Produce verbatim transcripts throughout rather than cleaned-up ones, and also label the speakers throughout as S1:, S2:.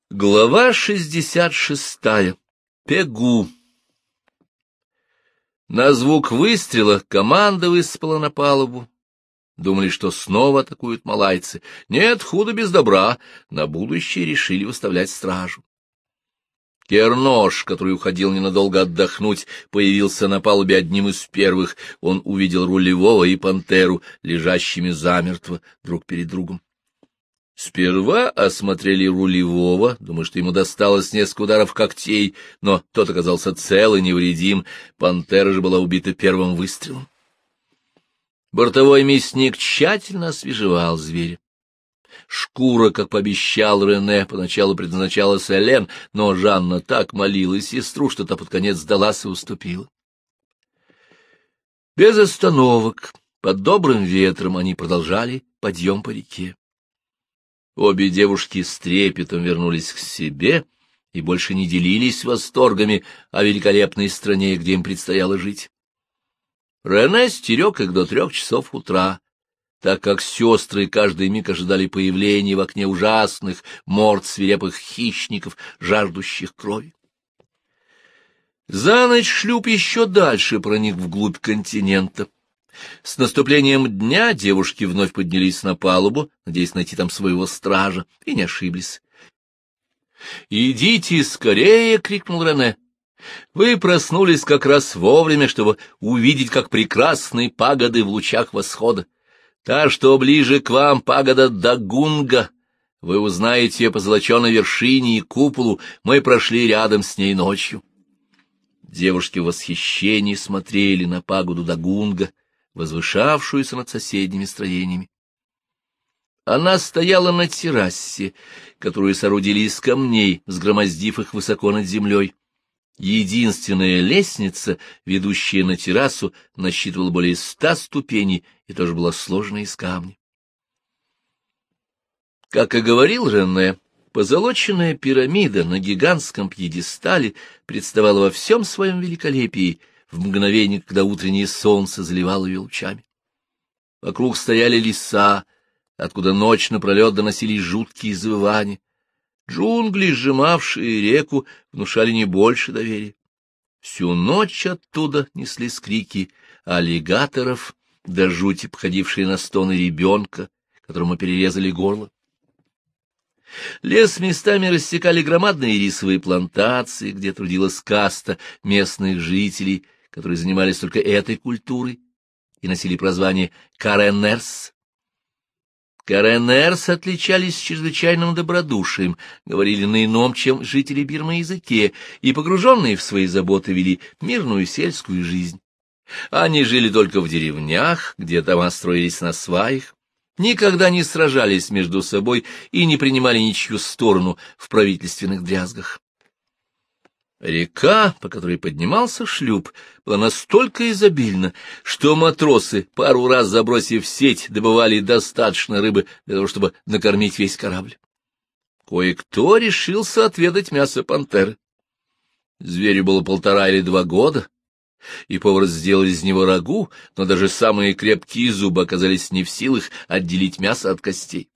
S1: Глава шестьдесят шестая. Пегу. На звук выстрела команда высыпала на палубу. Думали, что снова атакуют малайцы. Нет, худо без добра. На будущее решили выставлять стражу. Кернош, который уходил ненадолго отдохнуть, появился на палубе одним из первых. Он увидел рулевого и пантеру, лежащими замертво друг перед другом. Сперва осмотрели рулевого, думая, что ему досталось несколько ударов когтей, но тот оказался цел и невредим, пантера же была убита первым выстрелом. Бортовой мясник тщательно освежевал зверя. Шкура, как пообещал Рене, поначалу предназначалась Элен, но Жанна так молила сестру, что та под конец сдалась и уступила. Без остановок, под добрым ветром они продолжали подъем по реке. Обе девушки с трепетом вернулись к себе и больше не делились восторгами о великолепной стране, где им предстояло жить. Рене стерег их до трех часов утра, так как сестры каждый миг ожидали появления в окне ужасных морд свирепых хищников, жаждущих крови. За ночь шлюп еще дальше проник вглубь континента. С наступлением дня девушки вновь поднялись на палубу, надеясь найти там своего стража, и не ошиблись. «Идите скорее!» — крикнул Рене. «Вы проснулись как раз вовремя, чтобы увидеть, как прекрасны пагоды в лучах восхода. Та, что ближе к вам, пагода Дагунга. Вы узнаете ее по золоченой вершине и куполу, мы прошли рядом с ней ночью». Девушки в восхищении смотрели на пагоду Дагунга, возвышавшуюся над соседними строениями. Она стояла на террасе, которую соорудили из камней, сгромоздив их высоко над землей. Единственная лестница, ведущая на террасу, насчитывала более ста ступеней и тоже была сложена из камня. Как и говорил Рене, позолоченная пирамида на гигантском пьедестале представала во всем своем великолепии в мгновение, когда утреннее солнце заливало ее лучами. Вокруг стояли леса, откуда ночь напролет доносились жуткие завывания. Джунгли, сжимавшие реку, внушали не больше доверия. Всю ночь оттуда неслись крики аллигаторов, до жути походившие на стоны ребенка, которому перерезали горло. Лес местами рассекали громадные рисовые плантации, где трудилась каста местных жителей, которые занимались только этой культурой и носили прозвание Каренерс. Каренерс отличались чрезвычайным добродушием, говорили на ином, чем жители Бирмы, языке, и, погруженные в свои заботы, вели мирную сельскую жизнь. Они жили только в деревнях, где дома строились на сваях, никогда не сражались между собой и не принимали ничью сторону в правительственных дрязгах. Река, по которой поднимался шлюп, была настолько изобильна, что матросы, пару раз забросив сеть, добывали достаточно рыбы для того, чтобы накормить весь корабль. Кое-кто решился отведать мясо пантеры. Зверю было полтора или два года, и повар сделал из него рагу, но даже самые крепкие зубы оказались не в силах отделить мясо от костей.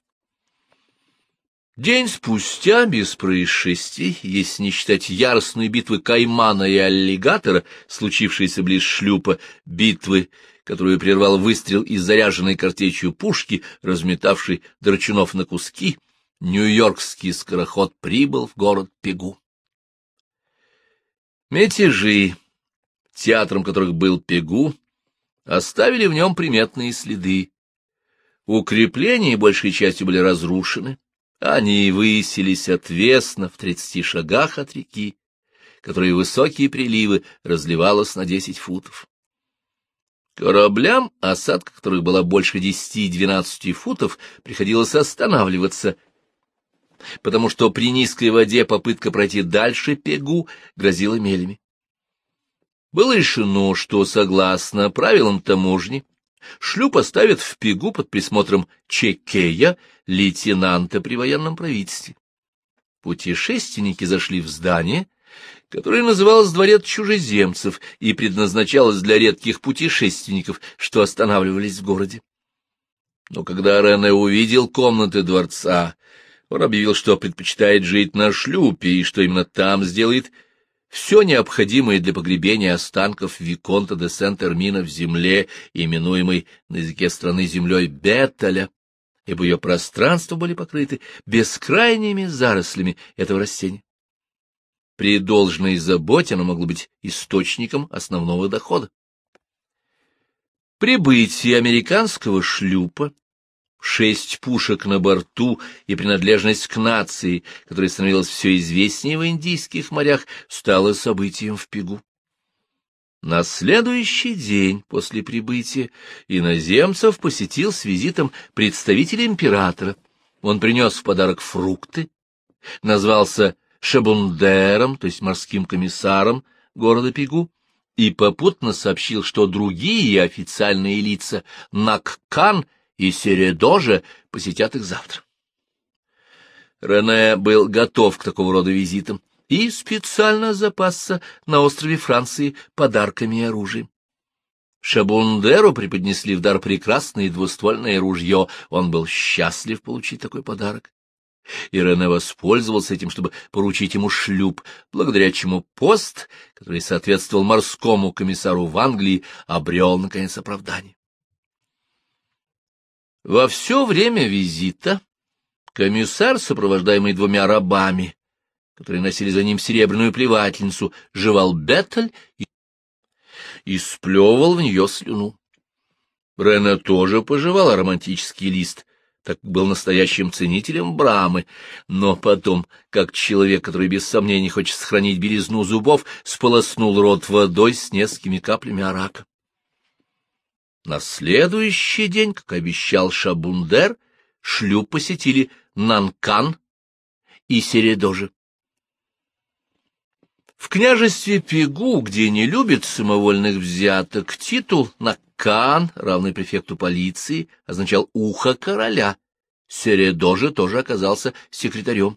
S1: День спустя, без происшествий, если не считать яростной битвы каймана и аллигатора, случившейся близ шлюпа, битвы, которую прервал выстрел из заряженной картечью пушки, разметавшей драчунов на куски, нью-йоркский скороход прибыл в город Пегу. Мятежи, театром которых был Пегу, оставили в нем приметные следы. Укрепления большей частью были разрушены. Они высились отвесно в тридцати шагах от реки, которая высокие приливы разливалась на десять футов. Кораблям, осадка которых была больше десяти-двенадцати футов, приходилось останавливаться, потому что при низкой воде попытка пройти дальше Пегу грозила мелями. Было решено, что, согласно правилам таможни, шлюп оставят в Пегу под присмотром Чекея, лейтенанта при военном правительстве. Путешественники зашли в здание, которое называлось «Дворец чужеземцев» и предназначалось для редких путешественников, что останавливались в городе. Но когда Рене увидел комнаты дворца, Он объявил, что предпочитает жить на шлюпе, и что именно там сделает все необходимое для погребения останков Виконта де Сент-Эрмина в земле, именуемой на языке страны землей Беттеля, ибо ее пространства были покрыты бескрайними зарослями этого растения. При должной заботе оно могло быть источником основного дохода. Прибытие американского шлюпа, шесть пушек на борту и принадлежность к нации, которая становилась все известнее в Индийских морях, стало событием в Пегу. На следующий день после прибытия иноземцев посетил с визитом представитель императора. Он принес в подарок фрукты, назвался шабундером, то есть морским комиссаром города Пегу, и попутно сообщил, что другие официальные лица Наккан и Середоже посетят их завтра. Рене был готов к такого рода визитам и специально запасся на острове Франции подарками и оружием. Шабундеру преподнесли в дар прекрасное двуствольное ружье, он был счастлив получить такой подарок. И Рене воспользовался этим, чтобы поручить ему шлюп, благодаря чему пост, который соответствовал морскому комиссару в Англии, обрел, наконец, оправдание. Во все время визита комиссар, сопровождаемый двумя рабами, которые носили за ним серебряную плевательницу, жевал беттель и, и сплевывал в нее слюну. Рене тоже пожевал романтический лист, так как был настоящим ценителем Брамы, но потом, как человек, который без сомнений хочет сохранить белизну зубов, сполоснул рот водой с несколькими каплями арака. На следующий день, как обещал Шабундер, шлюп посетили Нанкан и Середоже. В княжестве Пегу, где не любят самовольных взяток, титул Наккан, равный префекту полиции, означал «ухо короля». Середоже тоже оказался секретарем.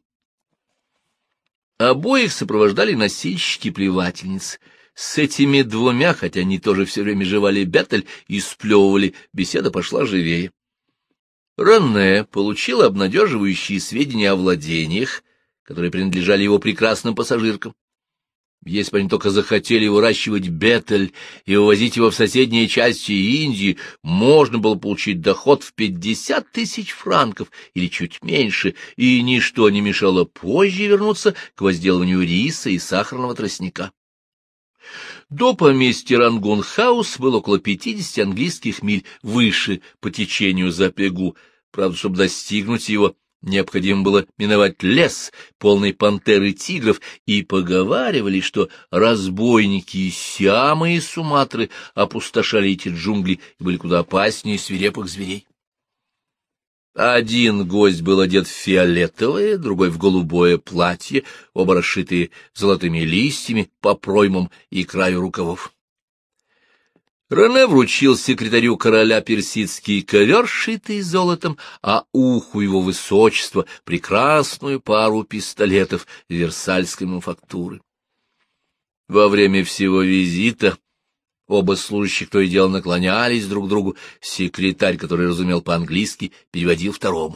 S1: Обоих сопровождали носильщики-плевательниц. С этими двумя, хотя они тоже все время жевали беттель и сплевывали, беседа пошла живее. Рене получил обнадеживающие сведения о владениях, которые принадлежали его прекрасным пассажиркам. Если бы они только захотели выращивать беттель и вывозить его в соседние части Индии, можно было получить доход в пятьдесят тысяч франков или чуть меньше, и ничто не мешало позже вернуться к возделыванию риса и сахарного тростника. До поместья Рангун-хаус было около пятидесяти английских миль выше по течению за Пегу. Правда, чтобы достигнуть его, необходимо было миновать лес, полный пантер и тигров, и поговаривали, что разбойники из Сиама и Суматры опустошали эти джунгли и были куда опаснее свирепых зверей. Один гость был одет в фиолетовое, другой в голубое платье, оба расшитые золотыми листьями по проймам и краю рукавов. Рене вручил секретарю короля персидский ковер, шитый золотом, а уху его высочества прекрасную пару пистолетов версальской мануфактуры. Во время всего визита оба служащих то и дело наклонялись друг к другу, секретарь, который разумел по-английски, переводил второму.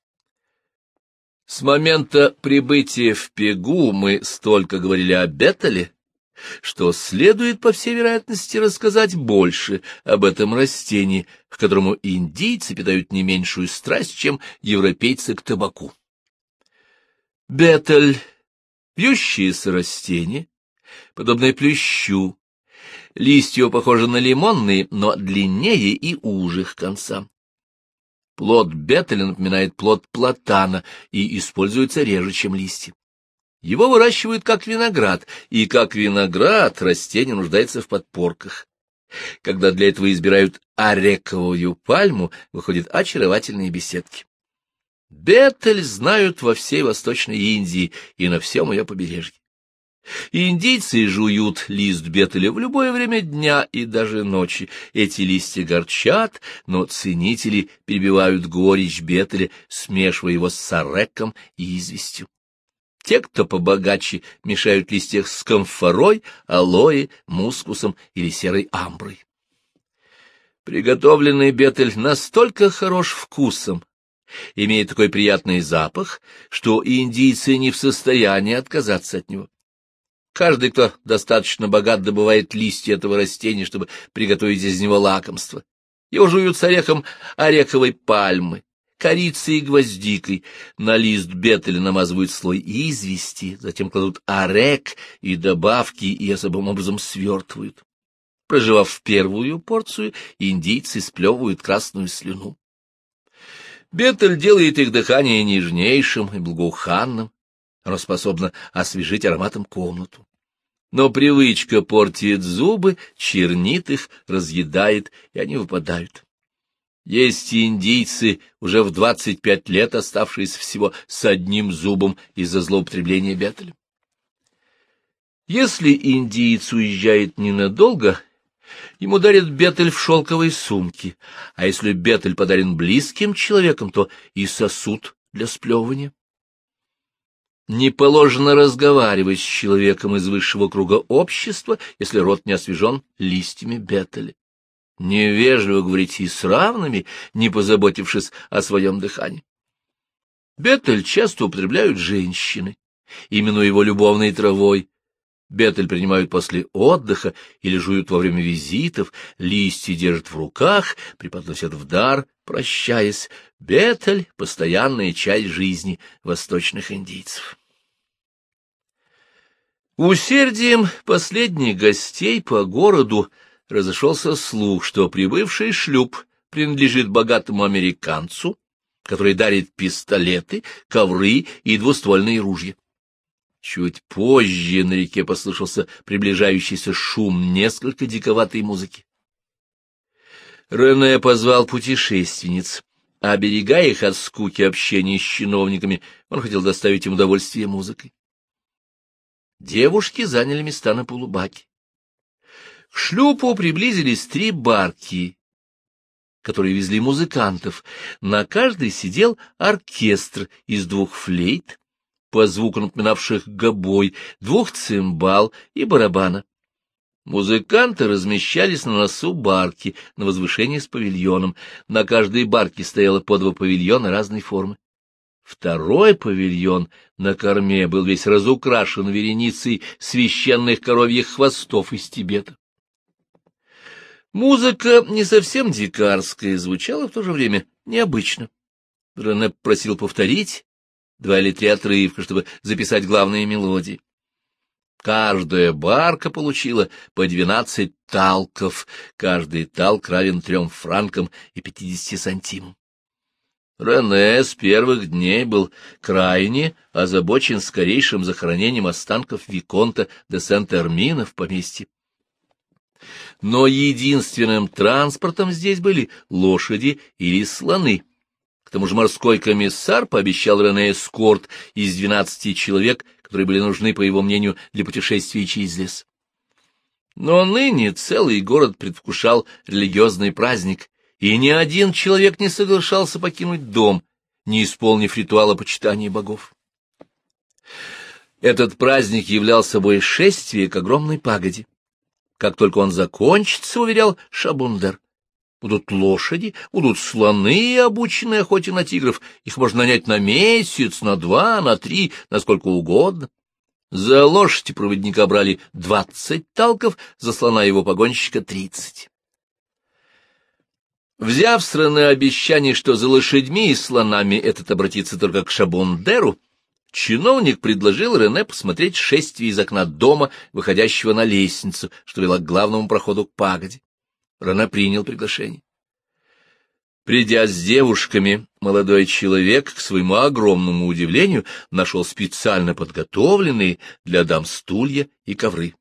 S1: С момента прибытия в Пегу мы столько говорили о беттеле, что следует, по всей вероятности, рассказать больше об этом растении, к которому индийцы питают не меньшую страсть, чем европейцы к табаку. Беттель — вьющееся растение, подобное плющу. Листья похожи на лимонные, но длиннее и уже к концам. Плод беттеля напоминает плод платана и используется реже, чем листья. Его выращивают как виноград, и как виноград растение нуждается в подпорках. Когда для этого избирают арековую пальму, выходят очаровательные беседки. Беттель знают во всей Восточной Индии и на всем ее побережье. Индийцы жуют лист беттеля в любое время дня и даже ночи. Эти листья горчат, но ценители перебивают горечь беттеля, смешивая его с ареком и известью. Те, кто побогаче, мешают листья с камфорой, алоэ, мускусом или серой амброй. Приготовленный беттель настолько хорош вкусом имеет такой приятный запах, что индийцы не в состоянии отказаться от него. Каждый, кто достаточно богат, добывает листья этого растения, чтобы приготовить из него лакомство. Его жуют с орехом ореховой пальмы, корицей и гвоздикой. На лист бетеля намазывают слой извести, затем кладут орек и добавки и особым образом свертывают. Проживав первую порцию, индийцы сплевывают красную слюну. Бетель делает их дыхание нежнейшим и благоуханным. Оно способно освежить ароматом комнату. Но привычка портит зубы, чернит их, разъедает, и они выпадают. Есть индийцы, уже в двадцать пять лет оставшиеся всего с одним зубом из-за злоупотребления бетелем. Если индиец уезжает ненадолго, ему дарят бетель в шелковой сумке, а если бетель подарен близким человеком, то и сосуд для сплевывания. Не положено разговаривать с человеком из высшего круга общества, если рот не освежен листьями бетеля. Невежливо говорить и с равными, не позаботившись о своем дыхании. Бетель часто употребляют женщины, именуя его любовной травой. Бетель принимают после отдыха или жуют во время визитов, листья держат в руках, преподносят в дар, прощаясь. Бетель — постоянная часть жизни восточных индийцев. Усердием последних гостей по городу разошелся слух, что прибывший шлюп принадлежит богатому американцу, который дарит пистолеты, ковры и двуствольные ружья. Чуть позже на реке послышался приближающийся шум несколько диковатой музыки. Рене позвал путешественниц. Оберегая их от скуки общения с чиновниками, он хотел доставить им удовольствие музыкой. Девушки заняли места на полубаке. К шлюпу приблизились три барки, которые везли музыкантов. На каждой сидел оркестр из двух флейт, по звуку напоминавших гобой, двух цимбал и барабана. Музыканты размещались на носу барки, на возвышении с павильоном. На каждой барке стояло по два павильона разной формы. Второй павильон на корме был весь разукрашен вереницей священных коровьих хвостов из Тибета. Музыка, не совсем дикарская, звучала в то же время необычно. Рене просил повторить два или три отрывка, чтобы записать главные мелодии. Каждая барка получила по двенадцать талков, каждый талк равен трем франкам и пятидесяти сантимам. Рене с первых дней был крайне озабочен скорейшим захоронением останков виконта де Сент-Эрмина в поместье. Но единственным транспортом здесь были лошади или слоны. К тому же морской комиссар пообещал Рене эскорт из двенадцати человек, которые были нужны, по его мнению, для путешествия через лес. Но ныне целый город предвкушал религиозный праздник, и ни один человек не соглашался покинуть дом, не исполнив ритуала почитания богов. Этот праздник являл собой шествие к огромной пагоде. Как только он закончится, уверял Шабундер, будут лошади, будут слоны, обученные охоте на тигров. Их можно нанять на месяц, на два, на три, на сколько угодно. За лошадь проводника брали двадцать талков, за слона его погонщика тридцать. Взяв с Рене обещание, что за лошадьми и слонами этот обратится только к Шабундеру, чиновник предложил Рене посмотреть шествие из окна дома, выходящего на лестницу, что вела к главному проходу к пагоде. Рене принял приглашение. Придя с девушками, молодой человек, к своему огромному удивлению, нашел специально подготовленные для дам стулья и ковры.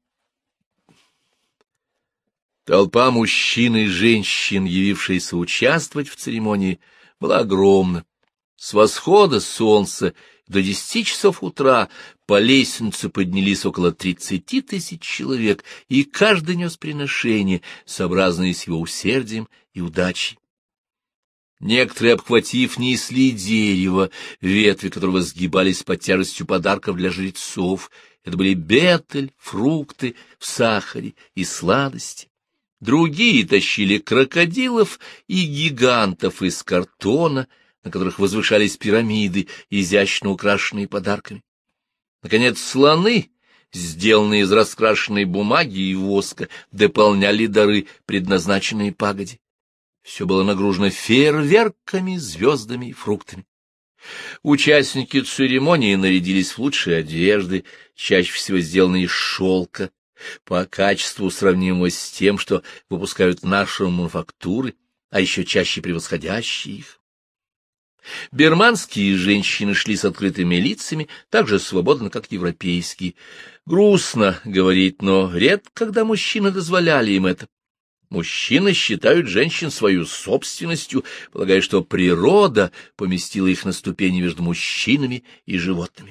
S1: Толпа мужчин и женщин, явившаяся участвовать в церемонии, была огромна. С восхода солнца до десяти часов утра по лестнице поднялись около тридцати тысяч человек, и каждый нес приношение, сообразное с его усердием и удачей. Некоторые, обхватив, несли дерево, ветви которого сгибались под тяжестью подарков для жрецов. Это были бетель, фрукты в сахаре и сладости. Другие тащили крокодилов и гигантов из картона, на которых возвышались пирамиды, изящно украшенные подарками. Наконец, слоны, сделанные из раскрашенной бумаги и воска, дополняли дары, предназначенные пагоде. Все было нагружено фейерверками, звездами и фруктами. Участники церемонии нарядились в лучшие одежды, чаще всего сделанные из шелка, по качеству сравнимого с тем, что выпускают наши мануфактуры, а еще чаще превосходящие их. Бирманские женщины шли с открытыми лицами, так же свободно, как европейские. Грустно говорить, но редко, когда мужчины дозволяли им это. Мужчины считают женщин свою собственностью, полагая, что природа поместила их на ступени между мужчинами и животными.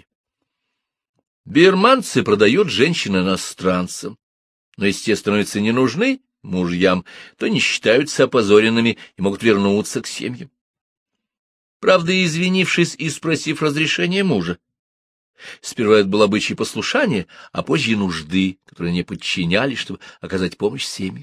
S1: Бирманцы продают женщин иностранцам, но если те становятся не нужны мужьям, то не считаются опозоренными и могут вернуться к семьям. Правда, извинившись и спросив разрешения мужа, сперва это был обычай послушания, а позже нужды, которые не подчинялись, чтобы оказать помощь семье.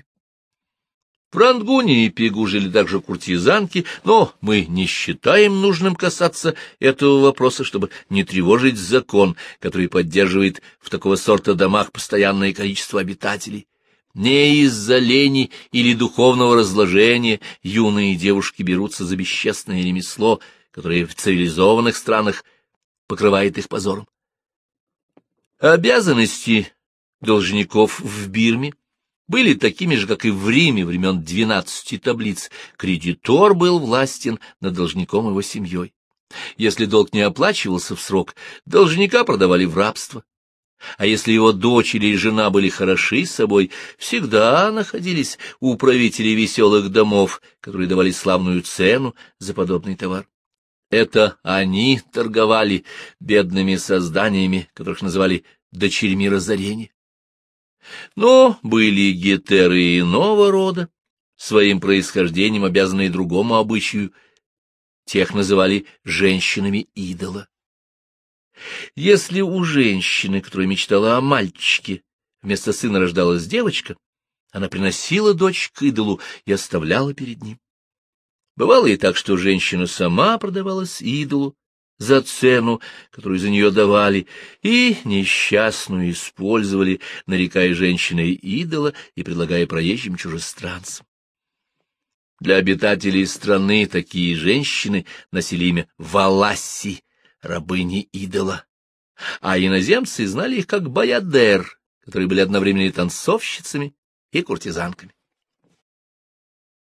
S1: В Рангуне и Пегу жили также куртизанки, но мы не считаем нужным касаться этого вопроса, чтобы не тревожить закон, который поддерживает в такого сорта домах постоянное количество обитателей. Не из-за лени или духовного разложения юные девушки берутся за бесчестное ремесло, которое в цивилизованных странах покрывает их позором. Обязанности должников в Бирме были такими же, как и в Риме времен двенадцати таблиц. Кредитор был властен над должником и его семьей. Если долг не оплачивался в срок, должника продавали в рабство. А если его дочь или жена были хороши собой, всегда находились у правителей веселых домов, которые давали славную цену за подобный товар. Это они торговали бедными созданиями, которых называли дочерьми разорения. Но были гетеры иного рода, своим происхождением обязанные другому обычаю. Тех называли женщинами идола. Если у женщины, которая мечтала о мальчике, вместо сына рождалась девочка, она приносила дочь к идолу и оставляла перед ним. Бывало и так, что женщина сама продавалась идолу за цену, которую за нее давали, и несчастную использовали, нарекая женщиной идола и предлагая проезжим чужестранцам. Для обитателей страны такие женщины носили имя Валасси, рабыни идола, а иноземцы знали их как баядер, которые были одновременно и танцовщицами, и куртизанками.